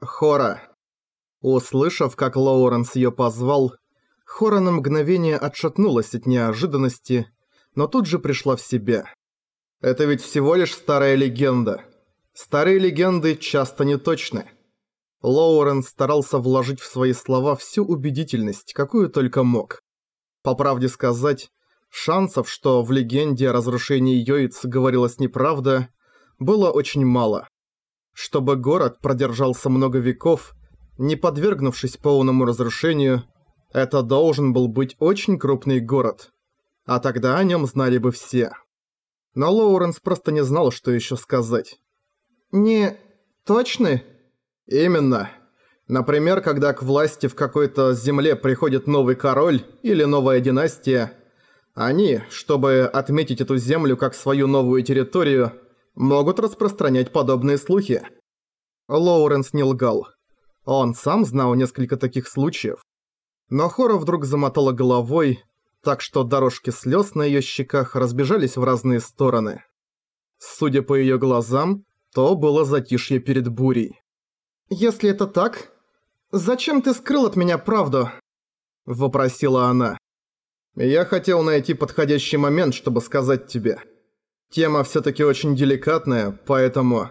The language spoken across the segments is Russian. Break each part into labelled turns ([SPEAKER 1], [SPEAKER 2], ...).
[SPEAKER 1] Хора. Услышав, как Лоуренс её позвал, Хора на мгновение отшатнулась от неожиданности, но тут же пришла в себя. Это ведь всего лишь старая легенда. Старые легенды часто неточны. Лоуренс старался вложить в свои слова всю убедительность, какую только мог. По правде сказать, шансов, что в легенде о разрушении Йоиц говорилась неправда, было очень мало. Чтобы город продержался много веков, не подвергнувшись полному разрушению, это должен был быть очень крупный город. А тогда о нем знали бы все. Но Лоуренс просто не знал, что еще сказать. «Не точны?» «Именно. Например, когда к власти в какой-то земле приходит новый король или новая династия, они, чтобы отметить эту землю как свою новую территорию, могут распространять подобные слухи». Лоуренс не лгал. Он сам знал несколько таких случаев. Но Хора вдруг замотала головой, так что дорожки слез на её щеках разбежались в разные стороны. Судя по её глазам, то было затишье перед бурей. «Если это так, зачем ты скрыл от меня правду?» – вопросила она. «Я хотел найти подходящий момент, чтобы сказать тебе. Тема всё-таки очень деликатная, поэтому...»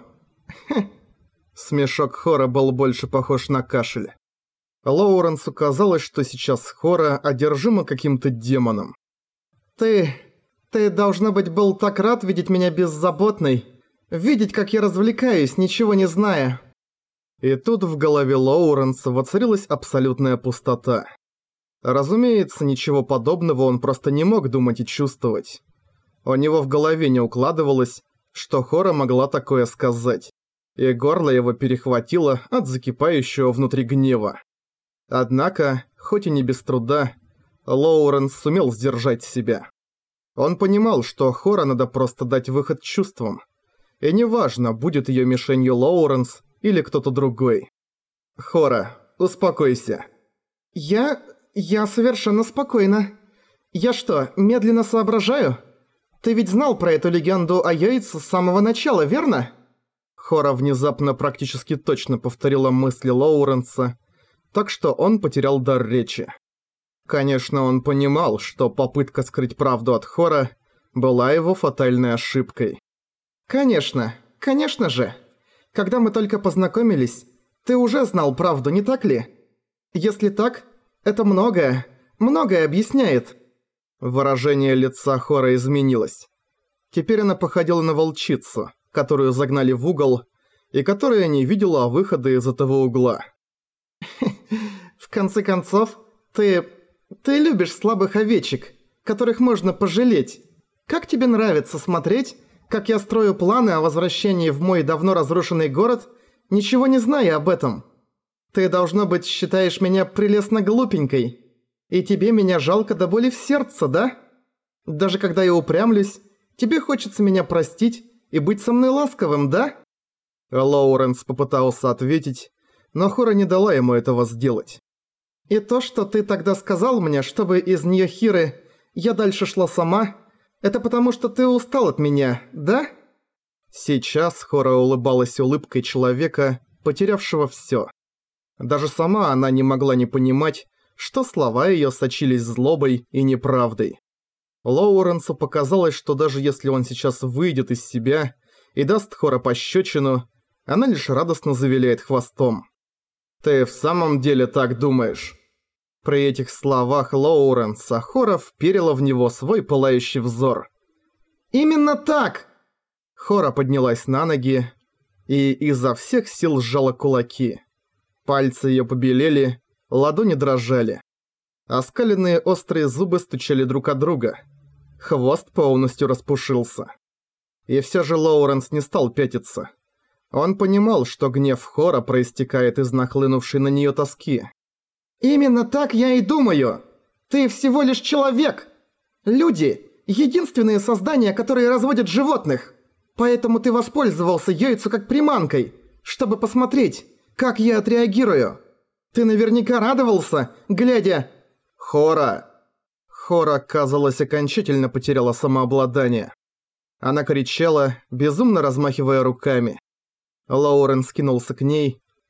[SPEAKER 1] Смешок Хора был больше похож на кашель. Лоуренсу казалось, что сейчас Хора одержима каким-то демоном. «Ты, должно быть, был так рад видеть меня беззаботной, видеть, как я развлекаюсь, ничего не зная». И тут в голове Лоуренса воцарилась абсолютная пустота. Разумеется, ничего подобного он просто не мог думать и чувствовать. У него в голове не укладывалось, что Хора могла такое сказать, и горло его перехватило от закипающего внутри гнева. Однако, хоть и не без труда, Лоуренс сумел сдержать себя. Он понимал, что Хора надо просто дать выход чувствам, и неважно, будет её мишенью Лоуренс или кто-то другой. «Хора, успокойся». Я совершенно спокойна. Я что, медленно соображаю? Ты ведь знал про эту легенду о Йоице с самого начала, верно?» Хора внезапно практически точно повторила мысли Лоуренса, так что он потерял дар речи. Конечно, он понимал, что попытка скрыть правду от Хора была его фатальной ошибкой. «Конечно, конечно же. Когда мы только познакомились, ты уже знал правду, не так ли? Если так, это многое объясняет». Выражение лица Хора изменилось. Теперь она походила на волчицу, которую загнали в угол, и которая не видела выхода из этого угла. «В конце концов, ты любишь слабых овечек, которых можно пожалеть. Как тебе нравится смотреть, как я строю планы о возвращении в мой давно разрушенный город, ничего не зная об этом? Ты, должно быть, считаешь меня прелестно глупенькой, и тебе меня жалко до боли в сердце, да? Даже когда я упрямлюсь, тебе хочется меня простить и быть со мной ласковым, да?» Лоуренс попытался ответить, но Хора не дала ему этого сделать. «И то, что ты тогда сказал мне, чтобы из Ньохиры я дальше шла сама, это потому, что ты устал от меня, да?» Сейчас Хора улыбалась улыбкой человека, потерявшего всё. Даже сама она не могла не понимать, что слова её сочились злобой и неправдой. Лоуренсу показалось, что даже если он сейчас выйдет из себя и даст Хора пощёчину, она лишь радостно завиляет хвостом. «Ты в самом деле так думаешь?» При этих словах Лоуренса Хора вперила в него свой пылающий взор. «Именно так!» Хора поднялась на ноги и изо всех сил сжала кулаки. Пальцы её побелели, ладони дрожали. Оскаленные острые зубы стучали друг от друга. Хвост полностью распушился. И всё же Лоуренс не стал пятиться. Он понимал, что гнев Хора проистекает из нахлынувшей на неё тоски. «Именно так я и думаю! Ты всего лишь человек! Люди – единственные создания, которые разводят животных! Поэтому ты воспользовался Йоицу как приманкой, чтобы посмотреть, как я отреагирую! Ты наверняка радовался, глядя...» «Хора!» Хора, казалось, окончательно потеряла самообладание. Она кричала, безумно размахивая руками. Лоуренс кинулся к ней,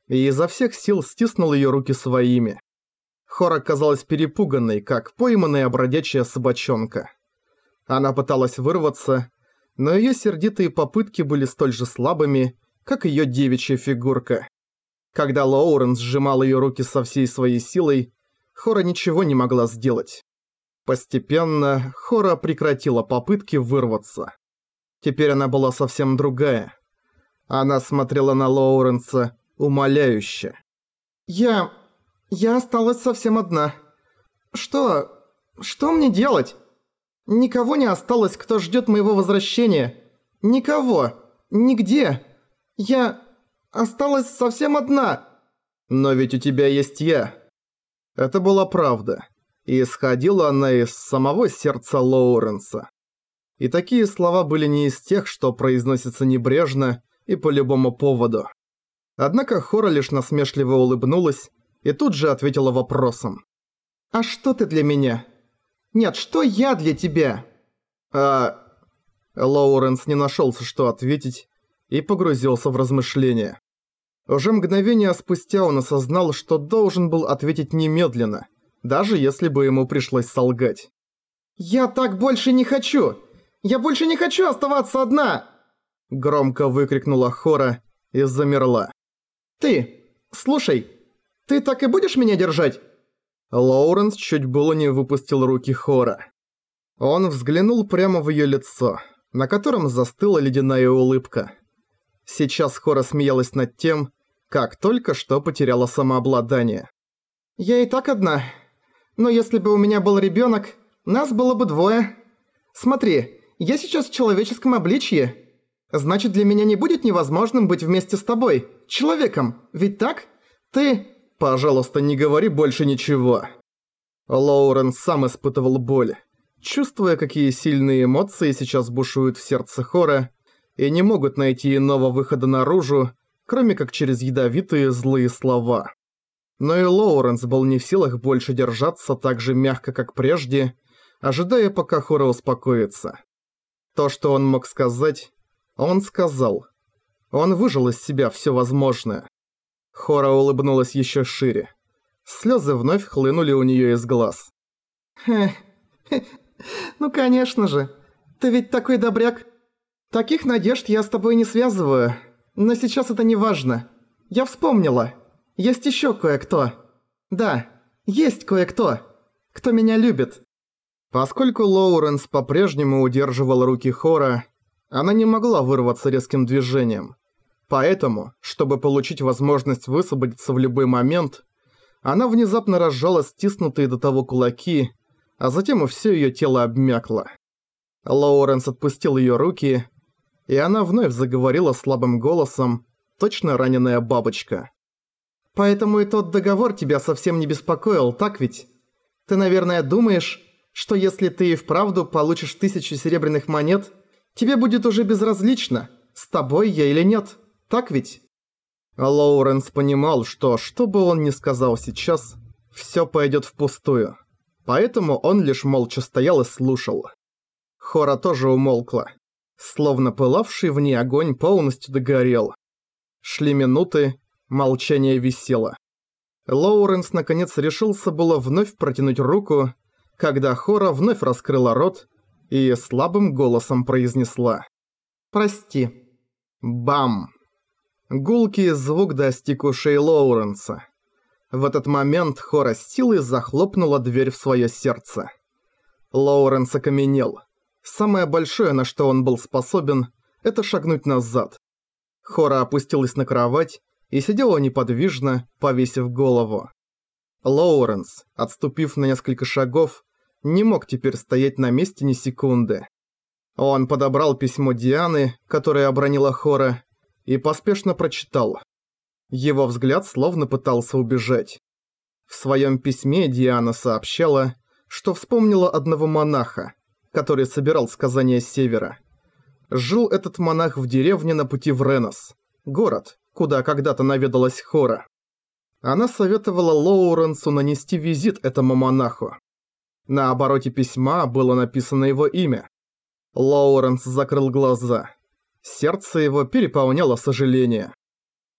[SPEAKER 1] и изо всех сил стиснул ее руки своими. Хора казалась перепуганной, как пойманная бродячая собачонка. Она пыталась вырваться, но ее сердитые попытки были столь же слабыми, как ее девичья фигурка. Когда Лоуренс сжимал ее руки со всей своей силой, Хора ничего не могла сделать. Постепенно Хора прекратила попытки вырваться. Теперь она была совсем другая. Она смотрела на Лоуренса умоляюще. Я осталась совсем одна. Что мне делать? Никого не осталось, кто ждет моего возвращения. Никого. Нигде. Я осталась совсем одна. Но ведь у тебя есть я. Это была правда. И исходила она из самого сердца Лоуренса. И такие слова были не из тех, что произносятся небрежно и по любому поводу. Однако Хора лишь насмешливо улыбнулась и тут же ответила вопросом. «А что ты для меня? Нет, что я для тебя?» Лоуренс не нашелся, что ответить, и погрузился в размышления. Уже мгновение спустя он осознал, что должен был ответить немедленно, даже если бы ему пришлось солгать. «Я так больше не хочу! Я больше не хочу оставаться одна!» Громко выкрикнула Хора и замерла. Слушай, ты так и будешь меня держать?» Лоуренс чуть было не выпустил руки Хора. Он взглянул прямо в её лицо, на котором застыла ледяная улыбка. Сейчас Хора смеялась над тем, как только что потеряла самообладание. «Я и так одна. Но если бы у меня был ребёнок, нас было бы двое. Смотри, я сейчас в человеческом обличье. Значит, для меня не будет невозможным быть вместе с тобой, человеком, ведь так? Ты...» «Пожалуйста, не говори больше ничего». Лоуренс сам испытывал боль, чувствуя, какие сильные эмоции сейчас бушуют в сердце Хора и не могут найти иного выхода наружу, кроме как через ядовитые злые слова. Но и Лоуренс был не в силах больше держаться так же мягко, как прежде, ожидая, пока Хора успокоится. То, что он мог сказать, он сказал. Он выжил из себя все возможное. Хора улыбнулась еще шире. Слезы вновь хлынули у нее из глаз. Ну конечно же. Ты ведь такой добряк. Таких надежд я с тобой не связываю. Но сейчас это не важно. Я вспомнила. Есть еще кое-кто. Да, есть кое-кто, кто меня любит. Поскольку Лоуренс по-прежнему удерживал руки Хора, она не могла вырваться резким движением. Поэтому, чтобы получить возможность высвободиться в любой момент, она внезапно разжала стиснутые до того кулаки, а затем и все ее тело обмякло. Лоуренс отпустил ее руки, и она вновь заговорила слабым голосом, точно раненая бабочка. «Поэтому и тот договор тебя совсем не беспокоил, так ведь? Ты, наверное, думаешь, что если ты и вправду получишь 1000 серебряных монет, тебе будет уже безразлично, с тобой я или нет, так ведь?» Лоуренс понимал, что бы он ни сказал сейчас, все пойдет впустую. Поэтому он лишь молча стоял и слушал. Хора тоже умолкла. Словно пылавший в ней огонь полностью догорел. Шли минуты, молчание висело. Лоуренс наконец решился было вновь протянуть руку, когда Хора вновь раскрыла рот и слабым голосом произнесла: «Прости». Бам! Гулкий звук достиг ушей Лоуренса. В этот момент Хора с силой захлопнула дверь в свое сердце. Лоуренс окаменел. Самое большое, на что он был способен, это шагнуть назад. Хора опустилась на кровать и сидела неподвижно, повесив голову. Лоуренс, отступив на несколько шагов, не мог теперь стоять на месте ни секунды. Он подобрал письмо Дианы, которое обронила Хора, и поспешно прочитал. Его взгляд словно пытался убежать. В своем письме Диана сообщала, что вспомнила одного монаха, который собирал сказания с севера. Жил этот монах в деревне на пути в Ренос, город, куда когда-то наведалась Хора. Она советовала Лоуренсу нанести визит этому монаху. На обороте письма было написано его имя. Лоуренс закрыл глаза. Сердце его переполняло сожаление.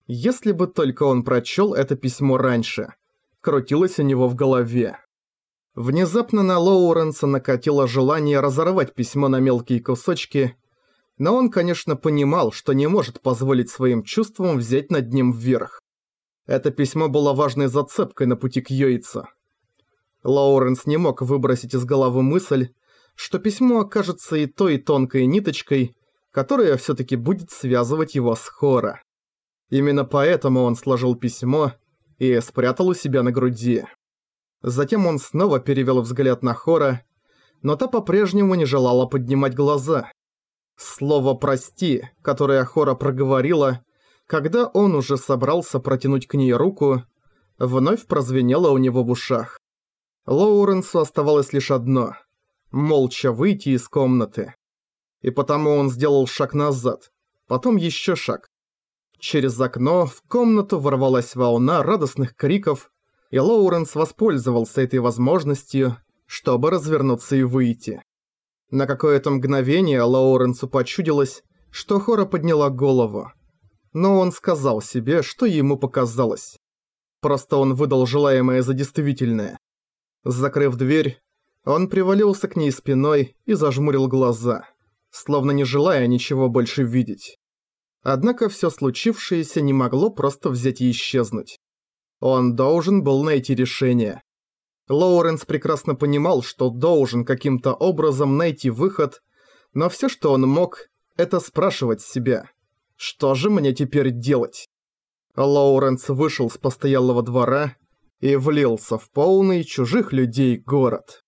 [SPEAKER 1] Если бы только он прочел это письмо раньше. Крутилось у него в голове. Внезапно на Лоуренса накатило желание разорвать письмо на мелкие кусочки, но он, конечно, понимал, что не может позволить своим чувствам взять над ним вверх. Это письмо было важной зацепкой на пути к Йойцу. Лоуренс не мог выбросить из головы мысль, что письмо окажется и той тонкой ниточкой, которая всё-таки будет связывать его с Хора. Именно поэтому он сложил письмо и спрятал у себя на груди. Затем он снова перевел взгляд на Хора, но та по-прежнему не желала поднимать глаза. Слово «прости», которое Хора проговорила, когда он уже собрался протянуть к ней руку, вновь прозвенело у него в ушах. Лоуренсу оставалось лишь одно – молча выйти из комнаты. И потому он сделал шаг назад, потом еще шаг. Через окно в комнату ворвалась волна радостных криков, и Лоуренс воспользовался этой возможностью, чтобы развернуться и выйти. На какое-то мгновение Лоуренсу почудилось, что Хора подняла голову. Но он сказал себе, что ему показалось. Просто он выдал желаемое за действительное. Закрыв дверь, он привалился к ней спиной и зажмурил глаза, словно не желая ничего больше видеть. Однако всё случившееся не могло просто взять и исчезнуть. Он должен был найти решение. Лоуренс прекрасно понимал, что должен каким-то образом найти выход, но всё, что он мог, это спрашивать себя, что же мне теперь делать? Лоуренс вышел с постоялого двора и влился в полный чужих людей город.